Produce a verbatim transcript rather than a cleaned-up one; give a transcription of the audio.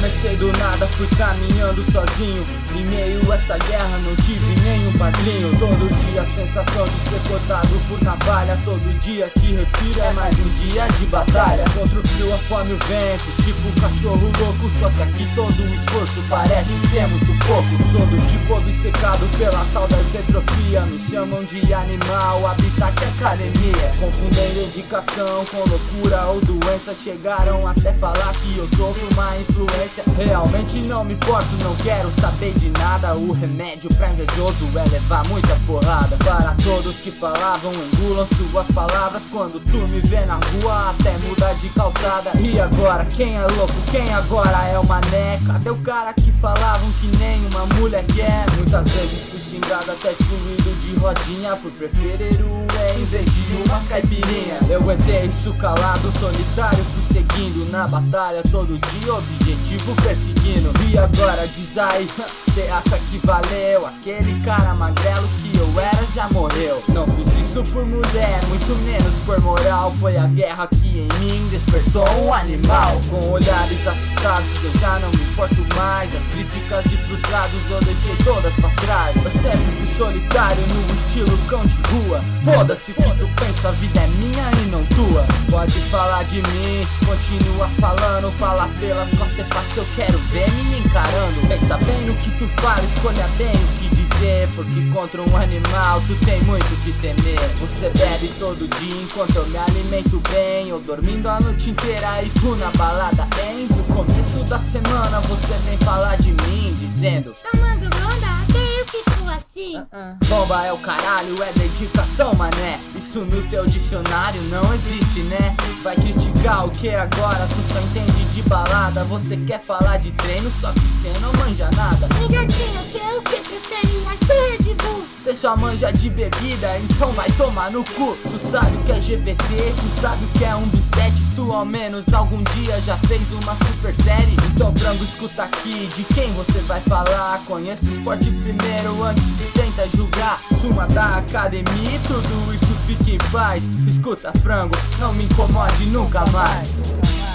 Comecei do nada, fui caminhando sozinho. Em meio a essa guerra não tive nenhum padrinho. Todo dia a sensação de ser cortado por navalha. Todo dia que respiro é mais um dia de batalha. Contra o frio, a fome e o vento, tipo um cachorro louco. Só que aqui todo o esforço parece ser muito pouco. Sou do tipo obcecado pela tal da hipertrofia. Me chamam de animal, habitat e academia. Confundem dedicação com loucura ou doença. Chegaram até falar que eu sofro uma influência. Realmente não me importo, não quero saber de nada. O remédio pra invejoso é levar muita porrada. Para todos que falavam, engulam suas palavras. Quando tu me vê na rua, até muda de calçada. E agora, quem é louco, quem agora é o mané? Cadê o cara que falavam que nenhuma mulher quer? Muitas vezes fui xingado, até excluído de rodinha, por preferir o é em vez de uma caipirinha. Eu aguentei isso calado, solitário, fui seguindo na batalha todo dia, objetivo perseguindo. E agora diz aí, cê acha que valeu? Aquele cara magrelo que eu era já morreu. Não fiz isso por mulher, muito menos por moral. Foi a guerra que em mim despertou um animal. Com olhares assustados eu já não me importo mais. As críticas de frustrados eu deixei todas pra trás. Eu sempre fui solitário no estilo cão de rua. Foda-se o que tu pensa, a vida é minha e não tua. Pode falar de mim, continua falando. Falar pelas costas é fácil, eu quero ver me encarando. Pensa bem no que tu fala, escolha bem o que dizer. Porque contra um animal tu tem muito o que temer. Você bebe todo dia enquanto eu me alimento bem. Eu dormindo a noite inteira e tu na balada, hein? No começo da semana você vem falar de mim, dizendo: tomando onda, até eu fico assim. uh -uh. Bomba é o caralho, é dedicação, mané. Isso no teu dicionário não existe, né? Vai criticar o que agora? Tu só entende de balada. Você quer falar de treino, só que cê não manja nada. Ligadinho, que é o que prefere, mas sou Red Bull. Cê só manja de bebida, então vai tomar no cu. Tu sabe o que é G V T, tu sabe o que é um bisete. Tu ao menos algum dia já fez uma super série. Então frango, escuta aqui, de quem você vai falar? Conheça o esporte primeiro antes de tentar julgar. Suma da academia e tudo isso fica em paz. Escuta frango, não me incomode nunca mais.